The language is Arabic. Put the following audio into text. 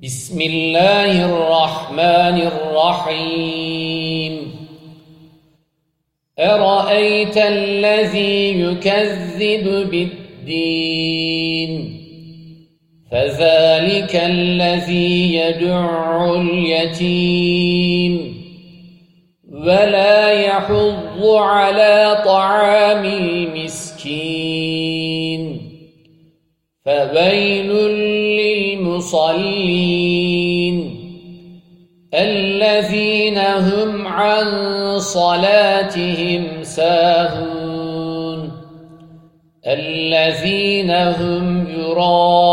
بسم الله الرحمن الرحيم أرأيت الذي يكذب بالدين فذلك الذي يدع اليتيم ولا يحض على طعام المسكين فويل للمصلين الذين هم عن صلاتهم ساهون الذين هم يراءون